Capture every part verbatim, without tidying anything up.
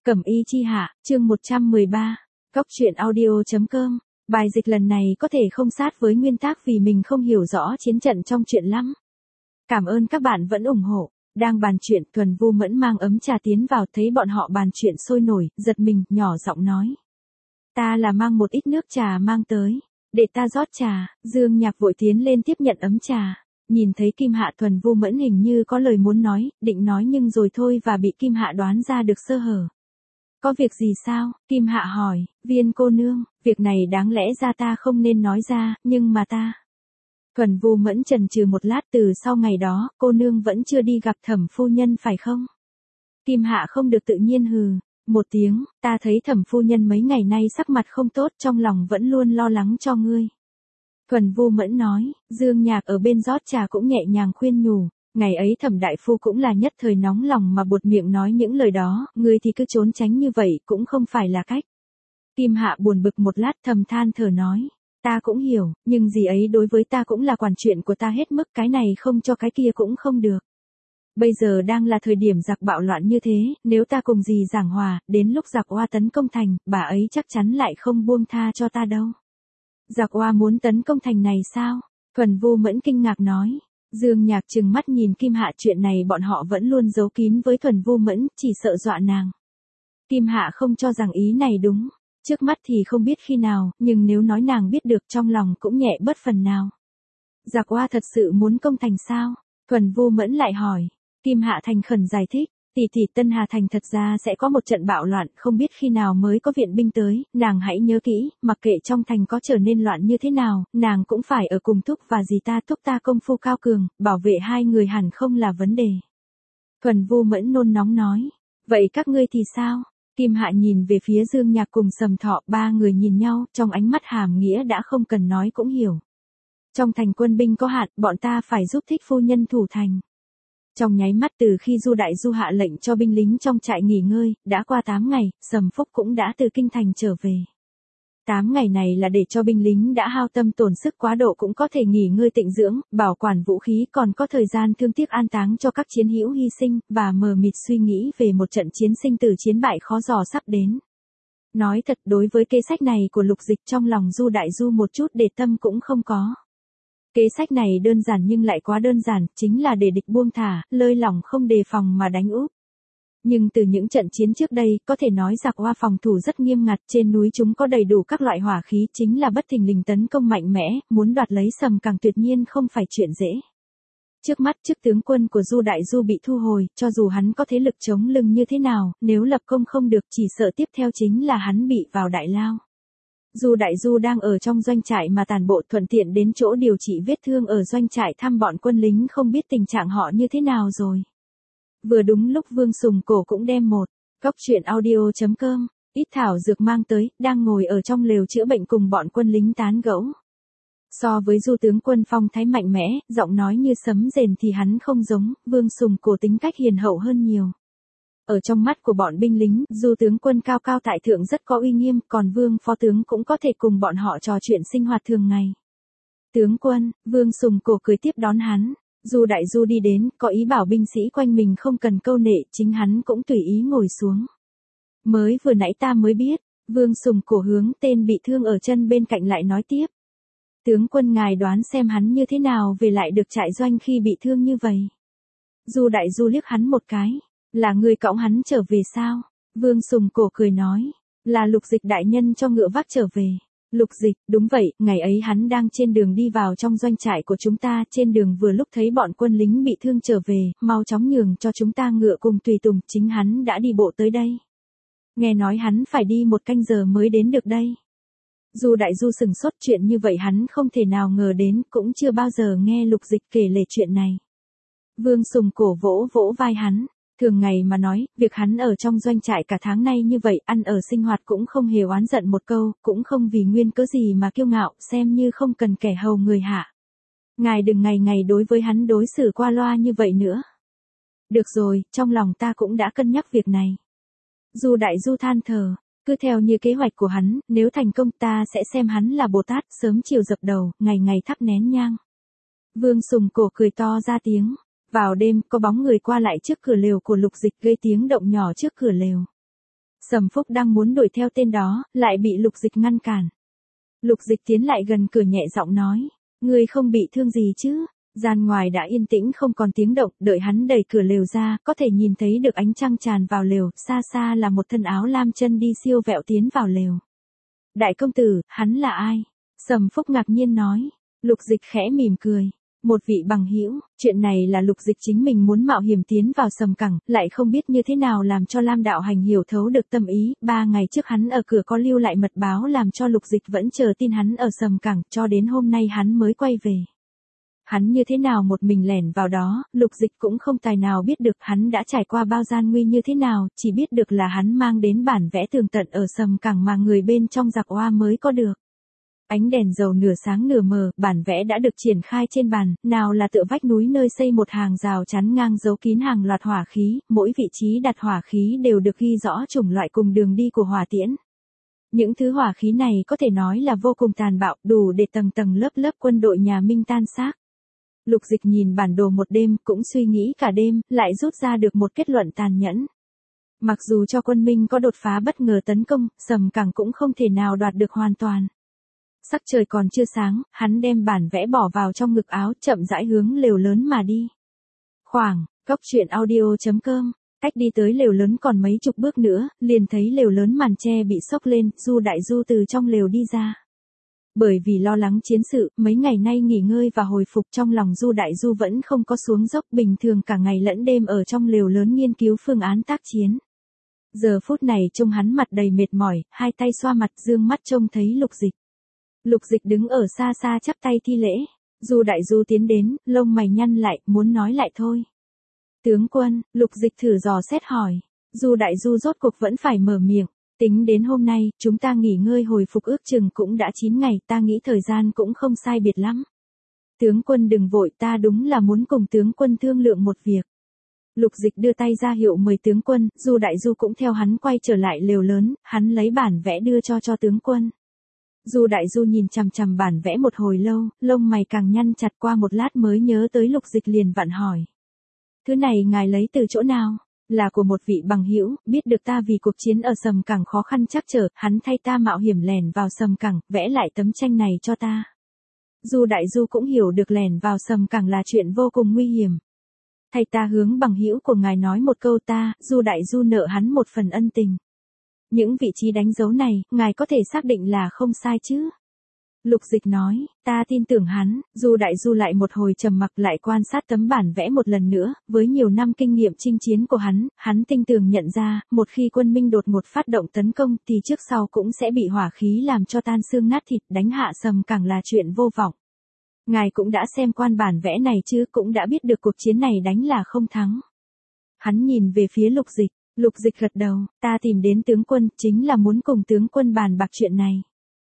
Cẩm y chi hạ, chương một trăm mười ba, Cóc truyện audio chấm com. Bài dịch lần này có thể không sát với nguyên tác vì mình không hiểu rõ chiến trận trong truyện lắm. Cảm ơn các bạn vẫn ủng hộ. Đang bàn chuyện, Thuần Vu Mẫn mang ấm trà tiến vào, thấy bọn họ bàn chuyện sôi nổi, giật mình, nhỏ giọng nói. Ta là mang một ít nước trà mang tới, để ta rót trà. Dương Nhạc vội tiến lên tiếp nhận ấm trà. Nhìn thấy Kim Hạ, Thuần Vu Mẫn hình như có lời muốn nói, định nói nhưng rồi thôi và bị Kim Hạ đoán ra được sơ hở. Có việc gì sao? Kim Hạ hỏi. Viên cô nương, việc này đáng lẽ ra ta không nên nói ra, nhưng mà ta... Thuần Vu Mẫn chần chừ một lát, từ sau ngày đó, cô nương vẫn chưa đi gặp Thẩm phu nhân phải không? Kim Hạ không được tự nhiên hừ một tiếng, ta thấy Thẩm phu nhân mấy ngày nay sắc mặt không tốt, trong lòng vẫn luôn lo lắng cho ngươi. Thuần Vu Mẫn nói. Dương Nhạc ở bên rót trà cũng nhẹ nhàng khuyên nhủ. Ngày ấy Thẩm đại phu cũng là nhất thời nóng lòng mà buột miệng nói những lời đó, ngươi thì cứ trốn tránh như vậy cũng không phải là cách. Kim Hạ buồn bực một lát, thầm than thở nói. Ta cũng hiểu, nhưng gì ấy đối với ta cũng là quản chuyện của ta hết mức, cái này không cho cái kia cũng không được. Bây giờ đang là thời điểm giặc bạo loạn như thế, nếu ta cùng dì giảng hòa, đến lúc giặc oa tấn công thành, bà ấy chắc chắn lại không buông tha cho ta đâu. Giặc oa muốn tấn công thành này sao? Thuần Vu Mẫn kinh ngạc nói. Dương Nhạc trừng mắt nhìn Kim Hạ, chuyện này bọn họ vẫn luôn giấu kín với Thuần Vu Mẫn, chỉ sợ dọa nàng. Kim Hạ không cho rằng ý này đúng. Trước mắt thì không biết khi nào, nhưng nếu nói nàng biết được trong lòng cũng nhẹ bớt phần nào. Giặc oa thật sự muốn công thành sao? Thuần Vu Mẫn lại hỏi. Kim Hạ thành khẩn giải thích. Tỷ tỷ, Tân Hà thành thật ra sẽ có một trận bạo loạn, không biết khi nào mới có viện binh tới, nàng hãy nhớ kỹ, mặc kệ trong thành có trở nên loạn như thế nào, nàng cũng phải ở cùng Thúc và dì ta. Thúc ta công phu cao cường, bảo vệ hai người hẳn không là vấn đề. Thuần Vu Mẫn nôn nóng nói. Vậy các ngươi thì sao? Kim Hạ nhìn về phía Dương Nhạc cùng Sầm Thọ, ba người nhìn nhau, trong ánh mắt hàm nghĩa đã không cần nói cũng hiểu. Trong thành quân binh có hạn, bọn ta phải giúp Thích phu nhân thủ thành. Trong nháy mắt từ khi Du Đại Du hạ lệnh cho binh lính trong trại nghỉ ngơi, đã qua tám ngày, Sầm Phúc cũng đã từ kinh thành trở về. tám ngày này là để cho binh lính đã hao tâm tổn sức quá độ cũng có thể nghỉ ngơi tịnh dưỡng, bảo quản vũ khí, còn có thời gian thương tiếc an táng cho các chiến hữu hy sinh, và mờ mịt suy nghĩ về một trận chiến sinh tử chiến bại khó dò sắp đến. Nói thật, đối với kế sách này của Lục Dịch, trong lòng Du Đại Du một chút để tâm cũng không có. Kế sách này đơn giản nhưng lại quá đơn giản, chính là để địch buông thả, lơi lỏng không đề phòng mà đánh úp. Nhưng từ những trận chiến trước đây, có thể nói giặc oa phòng thủ rất nghiêm ngặt, trên núi chúng có đầy đủ các loại hỏa khí, chính là bất thình lình tấn công mạnh mẽ, muốn đoạt lấy Sầm Càng tuyệt nhiên không phải chuyện dễ. Trước mắt chức tướng quân của Du Đại Du bị thu hồi, cho dù hắn có thế lực chống lưng như thế nào, nếu lập công không được chỉ sợ tiếp theo chính là hắn bị vào đại lao. Du Đại Du đang ở trong doanh trại mà tàn bộ, thuận tiện đến chỗ điều trị vết thương ở doanh trại thăm bọn quân lính, không biết tình trạng họ như thế nào rồi. Vừa đúng lúc Vương Sùng Cổ cũng đem một Cóc truyện audio chấm com ít thảo dược mang tới, đang ngồi ở trong lều chữa bệnh cùng bọn quân lính tán gẫu. So với Du tướng quân phong thái mạnh mẽ, giọng nói như sấm rền thì hắn không giống, Vương Sùng Cổ tính cách hiền hậu hơn nhiều. Ở trong mắt của bọn binh lính, Du tướng quân cao cao tại thượng rất có uy nghiêm, còn Vương phó tướng cũng có thể cùng bọn họ trò chuyện sinh hoạt thường ngày. Tướng quân, Vương Sùng Cổ cười tiếp đón hắn. Du Đại Du đi đến, có ý bảo binh sĩ quanh mình không cần câu nệ, chính hắn cũng tùy ý ngồi xuống. Mới vừa nãy ta mới biết, Vương Sùng Cổ hướng tên bị thương ở chân bên cạnh lại nói tiếp. Tướng quân ngài đoán xem hắn như thế nào về lại được trại doanh khi bị thương như vậy. Du Đại Du liếc hắn một cái. Là người cõng hắn trở về sao? Vương Sùng Cổ cười nói. Là Lục Dịch đại nhân cho ngựa vác trở về. Lục Dịch, đúng vậy, ngày ấy hắn đang trên đường đi vào trong doanh trại của chúng ta, trên đường vừa lúc thấy bọn quân lính bị thương trở về, mau chóng nhường cho chúng ta ngựa cùng tùy tùng, chính hắn đã đi bộ tới đây. Nghe nói hắn phải đi một canh giờ mới đến được đây. Du Đại Du sừng sốt, chuyện như vậy hắn không thể nào ngờ đến, cũng chưa bao giờ nghe Lục Dịch kể lể chuyện này. Vương Sùng Cổ vỗ vỗ vai hắn. Thường ngày mà nói, việc hắn ở trong doanh trại cả tháng nay như vậy, ăn ở sinh hoạt cũng không hề oán giận một câu, cũng không vì nguyên cớ gì mà kiêu ngạo, xem như không cần kẻ hầu người hạ. Ngài đừng ngày ngày đối với hắn đối xử qua loa như vậy nữa. Được rồi, trong lòng ta cũng đã cân nhắc việc này. Du Đại Du than thở, cứ theo như kế hoạch của hắn, nếu thành công ta sẽ xem hắn là Bồ Tát, sớm chiều dập đầu, ngày ngày thắp nén nhang. Vương Sùng Cổ cười to ra tiếng. Vào đêm, có bóng người qua lại trước cửa lều của Lục Dịch, gây tiếng động nhỏ trước cửa lều. Sầm Phúc đang muốn đuổi theo tên đó, lại bị Lục Dịch ngăn cản. Lục Dịch tiến lại gần cửa nhẹ giọng nói, ngươi không bị thương gì chứ? Gian ngoài đã yên tĩnh không còn tiếng động, đợi hắn đẩy cửa lều ra, có thể nhìn thấy được ánh trăng tràn vào lều, xa xa là một thân áo lam chân đi siêu vẹo tiến vào lều. Đại công tử, hắn là ai? Sầm Phúc ngạc nhiên nói. Lục Dịch khẽ mỉm cười. Một vị bằng hữu, chuyện này là Lục Dịch chính mình muốn mạo hiểm tiến vào Sầm Cẳng, lại không biết như thế nào làm cho Lam Đạo Hành hiểu thấu được tâm ý, ba ngày trước hắn ở cửa có lưu lại mật báo làm cho Lục Dịch vẫn chờ tin hắn ở Sầm Cẳng, cho đến hôm nay hắn mới quay về. Hắn như thế nào một mình lẻn vào đó, Lục Dịch cũng không tài nào biết được hắn đã trải qua bao gian nguy như thế nào, chỉ biết được là hắn mang đến bản vẽ tường tận ở Sầm Cẳng mà người bên trong giặc oa mới có được. Ánh đèn dầu nửa sáng nửa mờ, bản vẽ đã được triển khai trên bàn, nào là tựa vách núi nơi xây một hàng rào chắn ngang giấu kín hàng loạt hỏa khí, mỗi vị trí đặt hỏa khí đều được ghi rõ chủng loại cùng đường đi của hỏa tiễn. Những thứ hỏa khí này có thể nói là vô cùng tàn bạo, đủ để tầng tầng lớp lớp quân đội nhà Minh tan xác. Lục Dịch nhìn bản đồ một đêm, cũng suy nghĩ cả đêm, lại rút ra được một kết luận tàn nhẫn. Mặc dù cho quân Minh có đột phá bất ngờ tấn công, Sầm Cẳng cũng không thể nào đoạt được hoàn toàn. Sắc trời còn chưa sáng, hắn đem bản vẽ bỏ vào trong ngực áo, chậm rãi hướng lều lớn mà đi. Khoảng, cốc truyện audio chấm com, cách đi tới lều lớn còn mấy chục bước nữa, liền thấy lều lớn màn tre bị xốc lên, Du Đại Du từ trong lều đi ra. Bởi vì lo lắng chiến sự, mấy ngày nay nghỉ ngơi và hồi phục trong lòng Du Đại Du vẫn không có xuống dốc, bình thường cả ngày lẫn đêm ở trong lều lớn nghiên cứu phương án tác chiến. Giờ phút này trông hắn mặt đầy mệt mỏi, hai tay xoa mặt dương mắt trông thấy Lục Dịch. Lục Dịch đứng ở xa xa chắp tay thi lễ. Du Đại Du tiến đến, lông mày nhăn lại, muốn nói lại thôi. Tướng quân, Lục Dịch thử dò xét hỏi. Du Đại Du rốt cuộc vẫn phải mở miệng. Tính đến hôm nay, chúng ta nghỉ ngơi hồi phục ước chừng cũng đã chín ngày, ta nghĩ thời gian cũng không sai biệt lắm. Tướng quân đừng vội, ta đúng là muốn cùng tướng quân thương lượng một việc. Lục Dịch đưa tay ra hiệu mời tướng quân, Du Đại Du cũng theo hắn quay trở lại lều lớn, hắn lấy bản vẽ đưa cho cho tướng quân. Du Đại Du nhìn chằm chằm bản vẽ một hồi lâu, lông mày càng nhăn chặt, qua một lát mới nhớ tới Lục Dịch liền vặn hỏi. Thứ này ngài lấy từ chỗ nào? Là của một vị bằng hữu, biết được ta vì cuộc chiến ở Sầm Cẳng khó khăn trắc trở, hắn thay ta mạo hiểm lẻn vào Sầm Cẳng, vẽ lại tấm tranh này cho ta. Du Đại Du cũng hiểu được lẻn vào Sầm Cẳng là chuyện vô cùng nguy hiểm. Thay ta hướng bằng hữu của ngài nói một câu, ta, Du Đại Du nợ hắn một phần ân tình. Những vị trí đánh dấu này, ngài có thể xác định là không sai chứ? Lục Dịch nói, ta tin tưởng hắn. Du Đại Du lại một hồi trầm mặc, lại quan sát tấm bản vẽ một lần nữa, với nhiều năm kinh nghiệm chinh chiến của hắn, hắn tinh tường nhận ra, một khi quân Minh đột ngột phát động tấn công thì trước sau cũng sẽ bị hỏa khí làm cho tan xương nát thịt, đánh hạ Sầm Cẳng là chuyện vô vọng. Ngài cũng đã xem quan bản vẽ này chứ, cũng đã biết được cuộc chiến này đánh là không thắng. Hắn nhìn về phía Lục Dịch. Lục Dịch gật đầu, ta tìm đến tướng quân, chính là muốn cùng tướng quân bàn bạc chuyện này.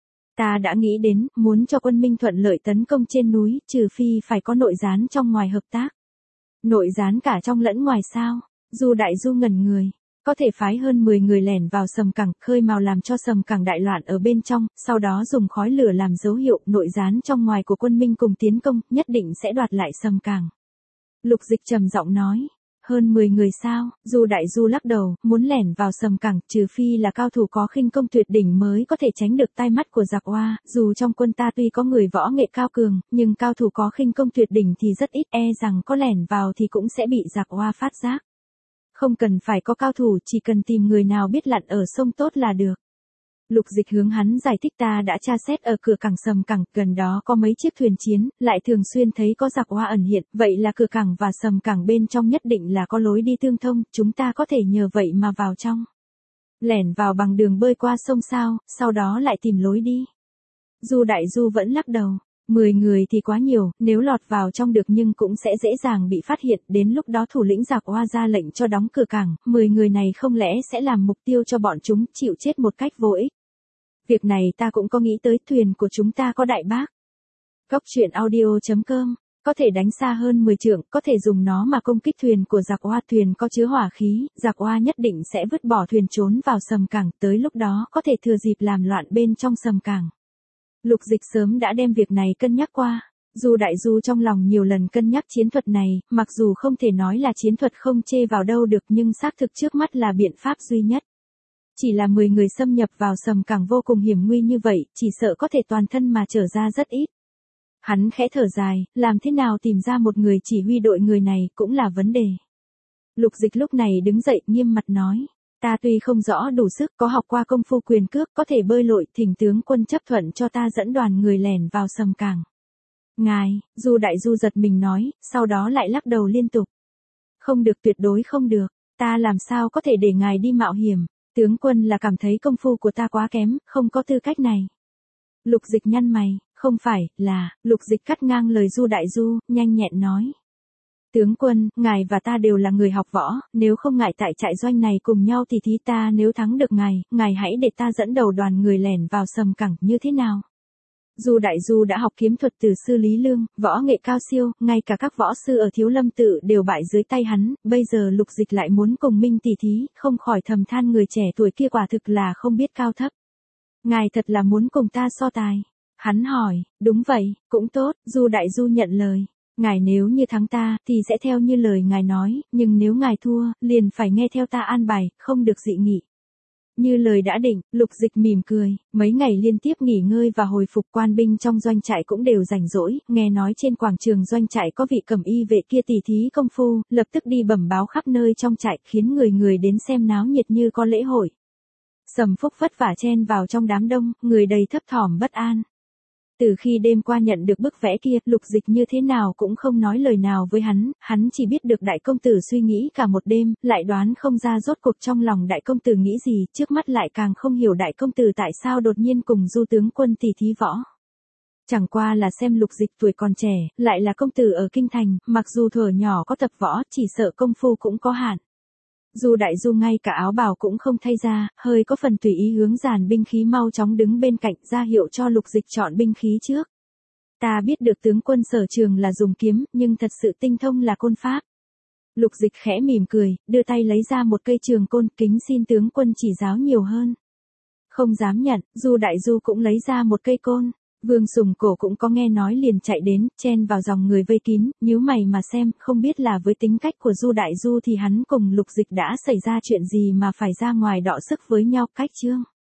Ta đã nghĩ đến, muốn cho quân Minh thuận lợi tấn công trên núi, trừ phi phải có nội gián trong ngoài hợp tác. Nội gián cả trong lẫn ngoài sao? Du Đại Du ngẩn người. Có thể phái hơn mười người lẻn vào Sầm Cẳng, khơi mào làm cho Sầm Cẳng đại loạn ở bên trong, sau đó dùng khói lửa làm dấu hiệu, nội gián trong ngoài của quân Minh cùng tiến công, nhất định sẽ đoạt lại Sầm Cẳng. Lục Dịch trầm giọng nói. Hơn mười người sao? Du Đại Du lắc đầu, muốn lẻn vào Sầm Cẳng, trừ phi là cao thủ có khinh công tuyệt đỉnh mới có thể tránh được tai mắt của giặc oa, dù trong quân ta tuy có người võ nghệ cao cường, nhưng cao thủ có khinh công tuyệt đỉnh thì rất ít, e rằng có lẻn vào thì cũng sẽ bị giặc oa phát giác. Không cần phải có cao thủ, chỉ cần tìm người nào biết lặn ở sông tốt là được. Lục Dịch hướng hắn giải thích, ta đã tra xét ở cửa cảng Sầm Cẳng, gần đó có mấy chiếc thuyền chiến, lại thường xuyên thấy có giặc oa ẩn hiện, vậy là cửa cảng và Sầm Cẳng bên trong nhất định là có lối đi tương thông, chúng ta có thể nhờ vậy mà vào trong. Lẻn vào bằng đường bơi qua sông sao, sau đó lại tìm lối đi. Du Đại Du vẫn lắc đầu, mười người thì quá nhiều, nếu lọt vào trong được nhưng cũng sẽ dễ dàng bị phát hiện, đến lúc đó thủ lĩnh giặc oa ra lệnh cho đóng cửa cảng, mười người này không lẽ sẽ làm mục tiêu cho bọn chúng chịu chết một cách vô ích. Việc này ta cũng có nghĩ tới, thuyền của chúng ta có đại bác. Cốc truyện audio chấm com, có thể đánh xa hơn mười trượng, có thể dùng nó mà công kích thuyền của giặc oa, thuyền có chứa hỏa khí, giặc oa nhất định sẽ vứt bỏ thuyền trốn vào Sầm Cẳng, tới lúc đó có thể thừa dịp làm loạn bên trong Sầm Cẳng. Lục Dịch sớm đã đem việc này cân nhắc qua. Du Đại Du trong lòng nhiều lần cân nhắc chiến thuật này, mặc dù không thể nói là chiến thuật không chê vào đâu được nhưng xác thực trước mắt là biện pháp duy nhất. Chỉ là mười người xâm nhập vào Sầm Cảng vô cùng hiểm nguy như vậy, chỉ sợ có thể toàn thân mà trở ra rất ít. Hắn khẽ thở dài, làm thế nào tìm ra một người chỉ huy đội người này cũng là vấn đề. Lục Dịch lúc này đứng dậy nghiêm mặt nói. Ta tuy không rõ đủ sức, có học qua công phu quyền cước, có thể bơi lội, thỉnh tướng quân chấp thuận cho ta dẫn đoàn người lẻn vào Sầm Cảng. Ngài, Du Đại Du giật mình nói, sau đó lại lắc đầu liên tục. Không được, tuyệt đối không được, ta làm sao có thể để ngài đi mạo hiểm, tướng quân là cảm thấy công phu của ta quá kém, không có tư cách này. Lục Dịch nhăn mày, không phải, là, Lục Dịch cắt ngang lời Du Đại Du, nhanh nhẹn nói. Tướng quân, ngài và ta đều là người học võ, nếu không ngại tại trại doanh này cùng nhau thì thí ta nếu thắng được ngài, ngài hãy để ta dẫn đầu đoàn người lẻn vào Sầm Cảng như thế nào? Du Đại Du đã học kiếm thuật từ sư Lý Lương, võ nghệ cao siêu, ngay cả các võ sư ở Thiếu Lâm Tự đều bại dưới tay hắn, bây giờ Lục Dịch lại muốn cùng minh tỷ thí, không khỏi thầm than người trẻ tuổi kia quả thực là không biết cao thấp. Ngài thật là muốn cùng ta so tài. Hắn hỏi, đúng vậy, cũng tốt, Du Đại Du nhận lời. Ngài nếu như thắng ta, thì sẽ theo như lời ngài nói, nhưng nếu ngài thua, liền phải nghe theo ta an bài, không được dị nghị. Như lời đã định, Lục Dịch mỉm cười, mấy ngày liên tiếp nghỉ ngơi và hồi phục, quan binh trong doanh trại cũng đều rảnh rỗi, nghe nói trên quảng trường doanh trại có vị cẩm y vệ kia tỉ thí công phu, lập tức đi bẩm báo khắp nơi trong trại, khiến người người đến xem náo nhiệt như có lễ hội. Sầm Phúc vất vả chen vào trong đám đông, người đầy thấp thỏm bất an. Từ khi đêm qua nhận được bức vẽ kia, Lục Dịch như thế nào cũng không nói lời nào với hắn, hắn chỉ biết được đại công tử suy nghĩ cả một đêm, lại đoán không ra rốt cuộc trong lòng đại công tử nghĩ gì, trước mắt lại càng không hiểu đại công tử tại sao đột nhiên cùng Du tướng quân tỉ thí võ. Chẳng qua là xem Lục Dịch tuổi còn trẻ, lại là công tử ở kinh thành, mặc dù thuở nhỏ có tập võ, chỉ sợ công phu cũng có hạn. Du Đại Du ngay cả áo bào cũng không thay ra, hơi có phần tùy ý hướng dàn binh khí mau chóng đứng bên cạnh ra hiệu cho Lục Dịch chọn binh khí trước. Ta biết được tướng quân sở trường là dùng kiếm, nhưng thật sự tinh thông là côn pháp. Lục Dịch khẽ mỉm cười, đưa tay lấy ra một cây trường côn, kính xin tướng quân chỉ giáo nhiều hơn. Không dám nhận, Du Đại Du cũng lấy ra một cây côn. Vương Sùng Cổ cũng có nghe nói liền chạy đến, chen vào dòng người vây kín, nhíu mày mà xem, không biết là với tính cách của Du Đại Du thì hắn cùng Lục Dịch đã xảy ra chuyện gì mà phải ra ngoài đọ sức với nhau cách chương.